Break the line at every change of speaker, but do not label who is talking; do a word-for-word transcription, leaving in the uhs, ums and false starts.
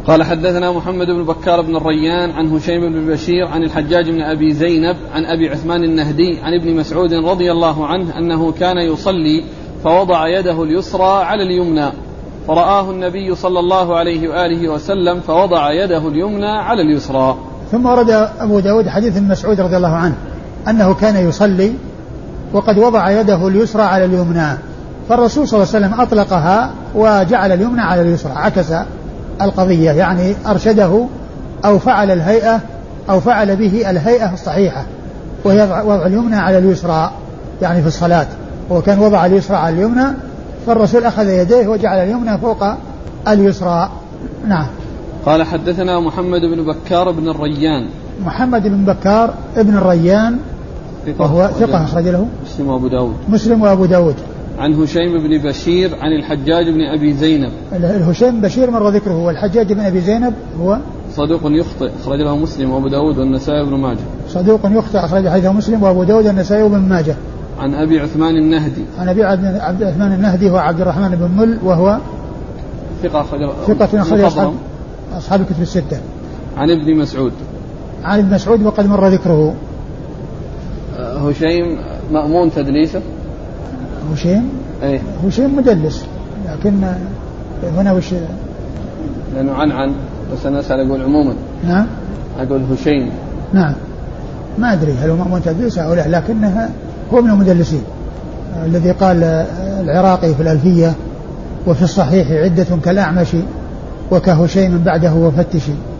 قال حدثنا محمد بن بكار بن الريان عن هشيم بن بشير عن الحجاج بن أبي زينب عن أبي عثمان النهدي عن ابن مسعود رضي الله عنه أنه كان يصلي فوضع يده اليسرى على اليمنى فرآه النبي صلى الله عليه وآله وسلم فوضع يده اليمنى على اليسرى.
ثم ورد أبو داود حديث ابن مسعود رضي الله عنه أنه كان يصلي وقد وضع يده اليسرى على اليمنى، فالرسول صلى الله عليه وسلم أطلقها وجعل اليمنى على اليسرى، عكس القضية، يعني أرشده أو فعل الهيئة أو فعل به الهيئة الصحيحة، وهي وضع اليمنى على اليسرى يعني في الصلاة، وكان وضع اليسرى على اليمنى، فالرسول أخذ يديه وجعل اليمنى فوق اليسرى. نعم.
قال حدثنا محمد بن بكار بن الريان.
محمد بن بكار ابن الريان وهو ثقة أخرج له
مسلم وأبو داود
مسلم وأبو داود.
عن هشيم بن بشير عن الحجاج بن أبي زينب.
الهشيم بشير مر ذكره، والحجاج بن أبي زينب هو
صدوق يخطئ أخرج له مسلم وأبو داود والنسائي وابن ماجه.
صدوق يخطئ أخرج حديثه مسلم وأبو داود والنسائي وابن ماجه.
عن أبي عثمان النهدي.
عن أبي عبد عثمان النهدي هو عبد الرحمن بن مل وهو
ثقة أخرج
ثقة أخرج أصحاب أصحاب الكتب الستة.
عن ابن مسعود.
عن ابن مسعود وقد مر ذكره.
هشيم مأمون تدليسه.
هشيم
أيه؟
هشيم مدلس، لكن هنا وش
لأنه عن عن بس أنا أسأل أقول عموما.
نعم
أقول هشيم.
نعم ما أدري هل هو مأمون تدليسه أو لا، لكنها هو من المدلسين الذي قال العراقي في الألفية وفي الصحيح عدة كالأعمش وكهشيم بعده وفتشي.